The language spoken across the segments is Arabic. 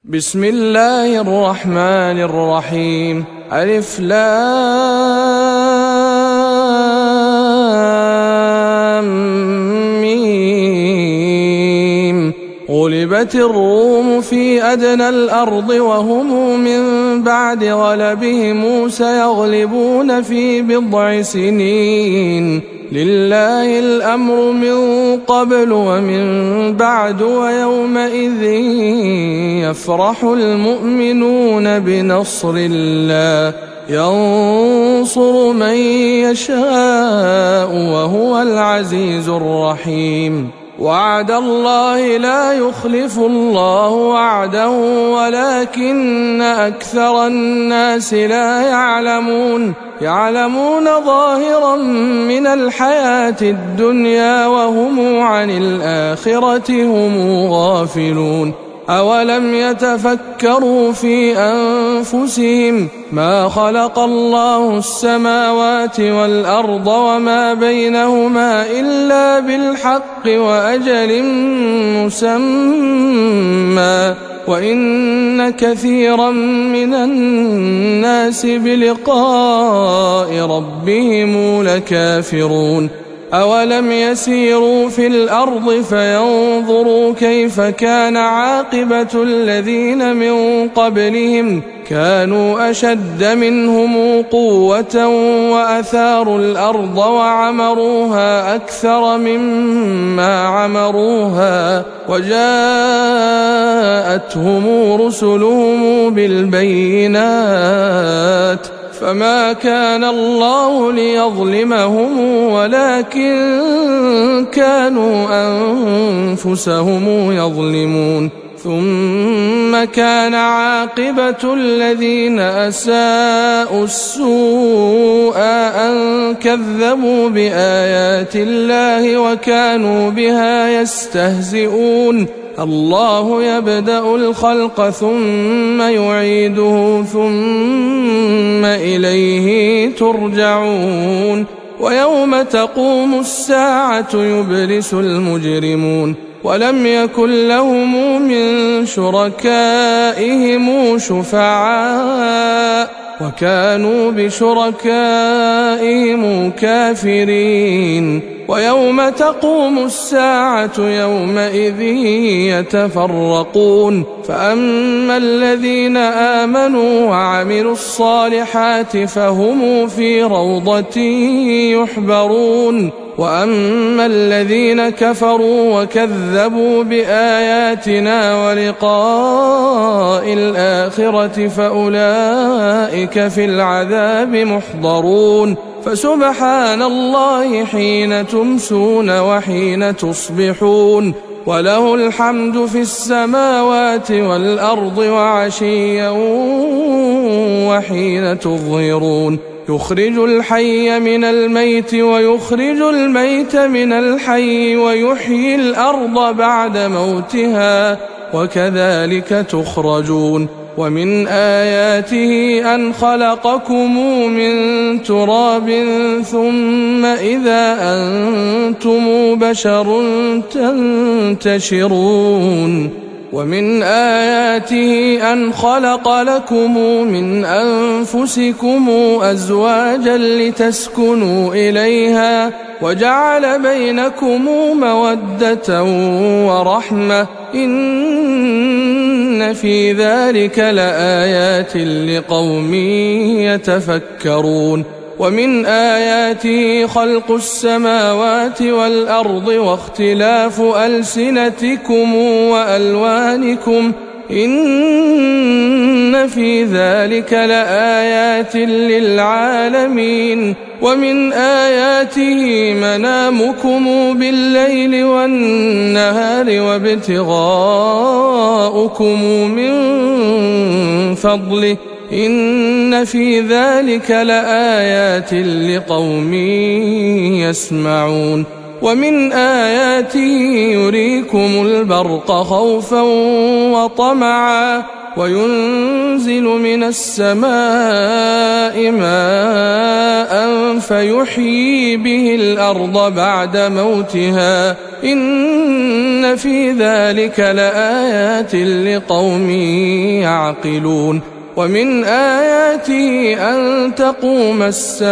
بسم الله الرحمن الرحيم. ألف لام ميم. غلبت الروم في أدنى الأرض وهم من بعد غلبهم سيغلبون في بضع سنين. لله الأمر من قبل ومن بعد ويومئذ يفرح المؤمنون بنصر الله ينصر من يشاء وهو العزيز الرحيم. وعد الله لا يخلف الله وعده ولكن أكثر الناس لا يعلمون ظاهرا من الحياة الدنيا وهم عن الآخرة هم غافلون. أولم يتفكروا في أنفسهم ما خلق الله السماوات والأرض وما بينهما إلا بالحق وأجل مسمى وإن كثيرا من الناس بلقاء ربهم لكافرون. أولم يسيروا في الأرض فينظروا كيف كان عاقبة الذين من قبلهم كانوا أشد منهم قوة وأثاروا الأرض وعمروها أكثر مما عمروها وجاءتهم رسلهم بالبينات فما كان الله ليظلمهم ولكن كانوا أنفسهم يظلمون. ثم كان عاقبة الذين أساءوا السوء أن كذبوا بآيات الله وكانوا بها يستهزئون. الله يبدأ الخلق ثم يعيده ثم إليه ترجعون. ويوم تقوم الساعة يبلس المجرمون ولم يكن لهم من شركائهم شفعاء وكانوا بشركائهم كافرين. ويوم تقوم الساعة يومئذ يتفرقون فأما الذين آمنوا وعملوا الصالحات فهم في روضة يحبرون وأما الذين كفروا وكذبوا بآياتنا ولقاء الآخرة فأولئك في العذاب محضرون. فسبحان الله حين تمسون وحين تصبحون وله الحمد في السماوات والأرض وعشيا وحين تظهرون. يخرج الحي من الميت ويخرج الميت من الحي ويحيي الأرض بعد موتها وكذلك تخرجون. ومن آياته أن خلقكم من تراب ثم إذا أنتم بشر تنتشرون. ومن آياته أن خلق لكم من أنفسكم أزواجا لتسكنوا إليها وجعل بينكم مودة ورحمة إن في ذلك لآيات لقوم يتفكرون. ومن آياته خلق السماوات والأرض واختلاف ألسنتكم وألوانكم إن في ذلك لآيات للعالمين. ومن آياته منامكم بالليل والنهار وابتغاؤكم من فضله إن في ذلك لآيات لقوم يسمعون. ومن آياته يريكم البرق خوفا وطمعا وينزل من السماء ماء فيحيي به الأرض بعد موتها إن في ذلك لآيات لقوم يعقلون ومن آياته أن تقوم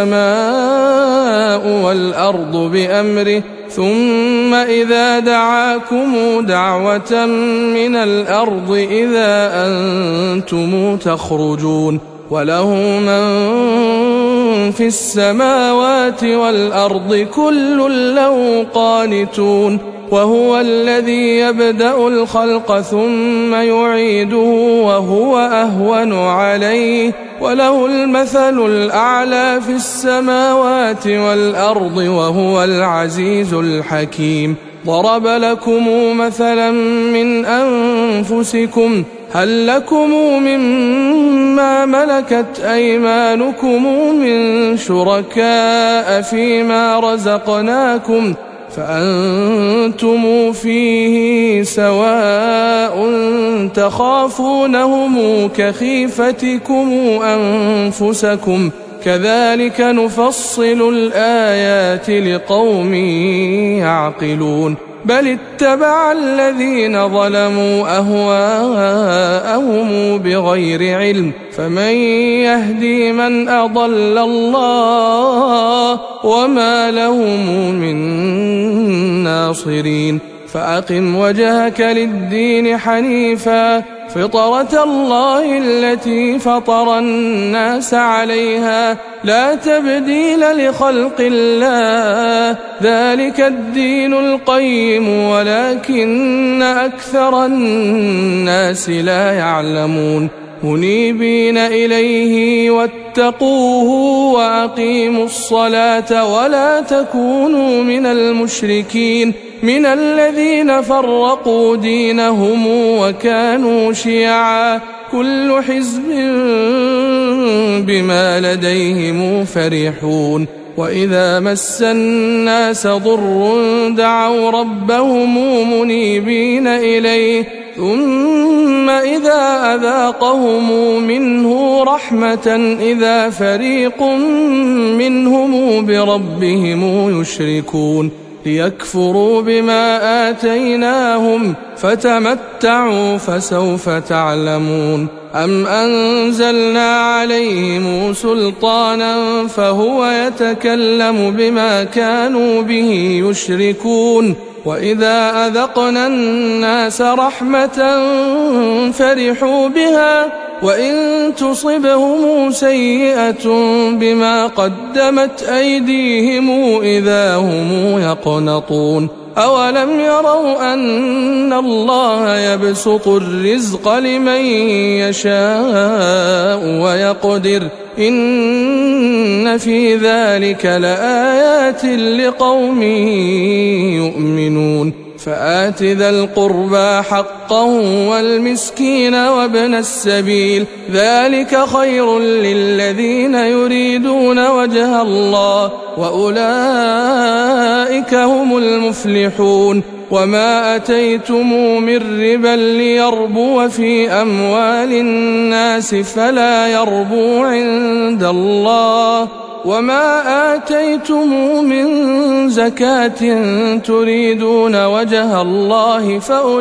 السماء والأرض بأمره ثم إذا دعاكم دعوة من الأرض إذا أنتم تخرجون وله من في السماوات والأرض كل له قانتون وهو الذي يبدأ الخلق ثم يعيده وهو أهون عليه وله المثل الأعلى في السماوات والأرض وهو العزيز الحكيم ضرب لكم مثلا من أنفسكم هل لكم مما ملكت أيمانكم من شركاء فيما رزقناكم فأنتم فيه سواء تخافونهم كخيفتكم أنفسكم كذلك نفصل الآيات لقوم يعقلون بل اتبع الذين ظلموا أهواءهم بغير علم فمن يهدي من أضل الله وما لهم من ناصرين فأقم وجهك للدين حنيفا فطرة الله التي فطر الناس عليها لا تبديل لخلق الله ذلك الدين القيم ولكن أكثر الناس لا يعلمون منيبين إليه واتقوه وأقيموا الصلاة ولا تكونوا من المشركين من الذين فرقوا دينهم وكانوا شيعا كل حزب بما لديهم فرحون وإذا مس الناس ضر دعوا ربهم منيبين إليه ثم إذا أذاقهم منه رحمة إذا فريق منهم بربهم يشركون ليكفروا بما آتيناهم فتمتعوا فسوف تعلمون أم أنزلنا عليهم سلطانا فهو يتكلم بما كانوا به يشركون وإذا أذقنا الناس رحمة فرحوا بها وإن تصبهم سيئة بما قدمت أيديهم إذا هم يقنطون أولم يروا أن الله يبسط الرزق لمن يشاء ويقدر إن في ذلك لآيات لقوم يؤمنون فآت ذا القربى حقه والمسكين وابن السبيل ذلك خير للذين يريدون وجه الله وأولئك هم المفلحون وما أتيتم من ربا ليربو في أموال الناس فلا يربو عند الله وما آتيتم من زكاة تريدون وجه الله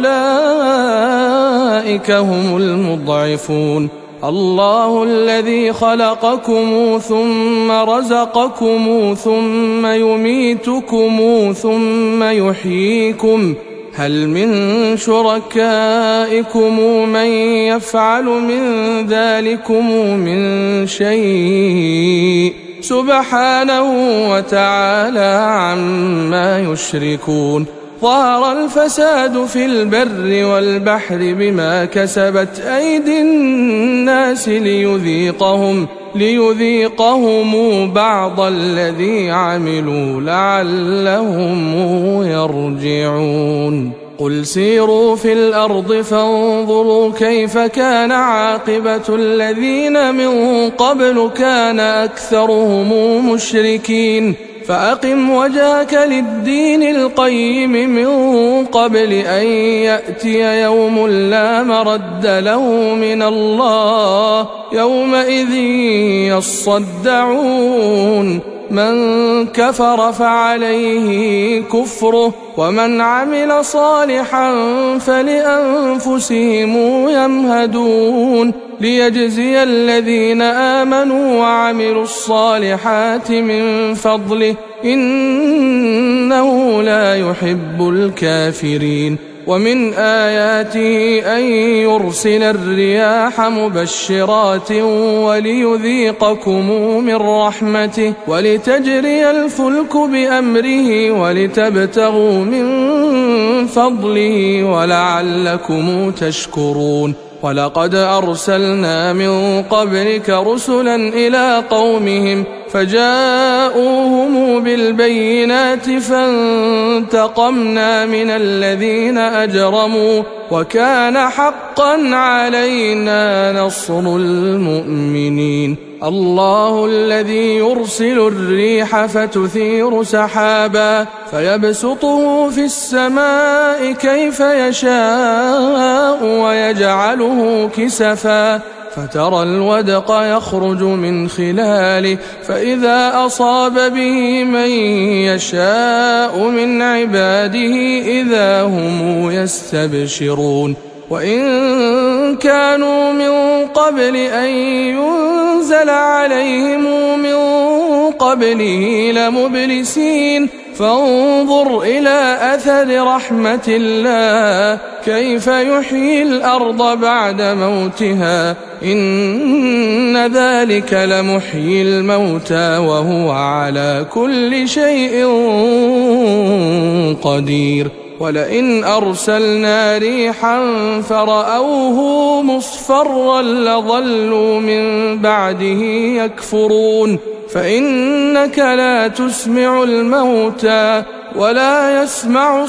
فأولئك هم المضعفون الله الذي خلقكم ثم رزقكم ثم يميتكم ثم يحييكم هل من شركائكم من يفعل من ذلكم من شيء سبحانه وتعالى عما يشركون ظهر الفساد في البر والبحر بما كسبت أيدي الناس ليذيقهم بعض الذي عملوا لعلهم يرجعون قل سيروا في الأرض فانظروا كيف كان عاقبة الذين من قبل كان أكثرهم مشركين فأقم وجهك للدين القيم من قبل أن يأتي يوم لا مرد له من الله يومئذ يصدعون من كفر فعليه كفره ومن عمل صالحا فلأنفسهم يمهدون ليجزي الذين آمنوا وعملوا الصالحات من فضله إنه لا يحب الكافرين ومن آياته أن يرسل الرياح مبشرات وليذيقكم من رحمته ولتجري الفلك بأمره ولتبتغوا من فضله ولعلكم تشكرون ولقد أرسلنا من قبلك رسلا إلى قومهم فجاءوهم بالبينات فانتقمنا من الذين أجرموا وكان حقا علينا نصر المؤمنين الله الذي يرسل الريح فتثير سحابا فيبسطه في السماء كيف يشاء ويجعله كسفا فترى الودق يخرج من خلاله فإذا أصاب به من يشاء من عباده إذا هم يستبشرون وإن كانوا من قبل أن ينزل عليهم من قبله لمبلسين فانظر إلى أثر رحمة الله كيف يحيي الأرض بعد موتها إن ذلك لمحيي الموتى وهو على كل شيء قدير ولئن أرسلنا ريحا فرأوه مصفرا لظلوا من بعده يكفرون فإنك لا تسمع الموتى ولا يسمع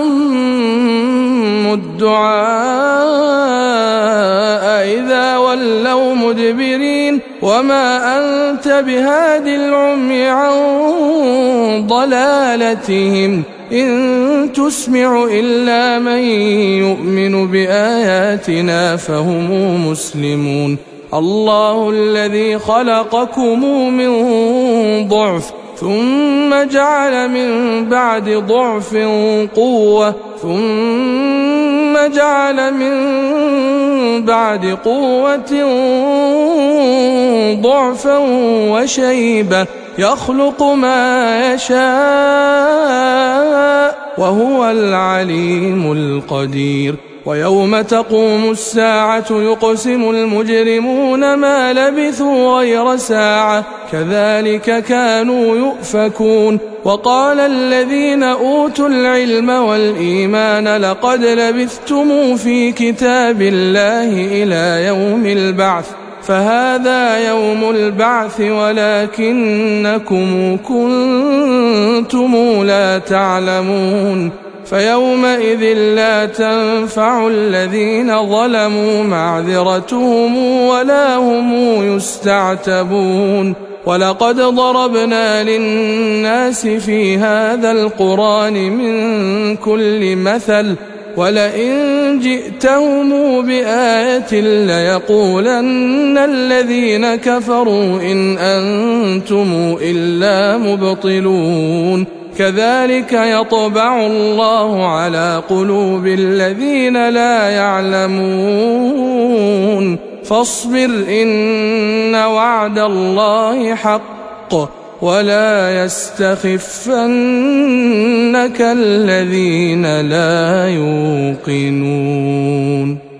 الصم الدعاء إذا ولوا مدبرين وما أنت بهاد العمي عن ضلالتهم إن تسمع إلا من يؤمن بآياتنا فهم مسلمون الله الذي خلقكم من ضعف ثم جعل من بعد ضعف قوة ثم جعل من بعد قوة ضعفا وشيبة يخلق ما يشاء وهو العليم القدير ويوم تقوم الساعة يقسم المجرمون ما لبثوا غير ساعة كذلك كانوا يؤفكون وقال الذين أوتوا العلم والإيمان لقد لبثتم في كتاب الله إلى يوم البعث فهذا يوم البعث ولكنكم كنتم لا تعلمون فيومئذ لا تنفع الذين ظلموا معذرتهم ولا هم يستعتبون ولقد ضربنا للناس في هذا القرآن من كل مثل ولئن جئتهم بآية ليقولن الذين كفروا إن أنتم إلا مبطلون كذلك يطبع الله على قلوب الذين لا يعلمون فاصبر إن وعد الله حق ولا يستخفنك الذين لا يوقنون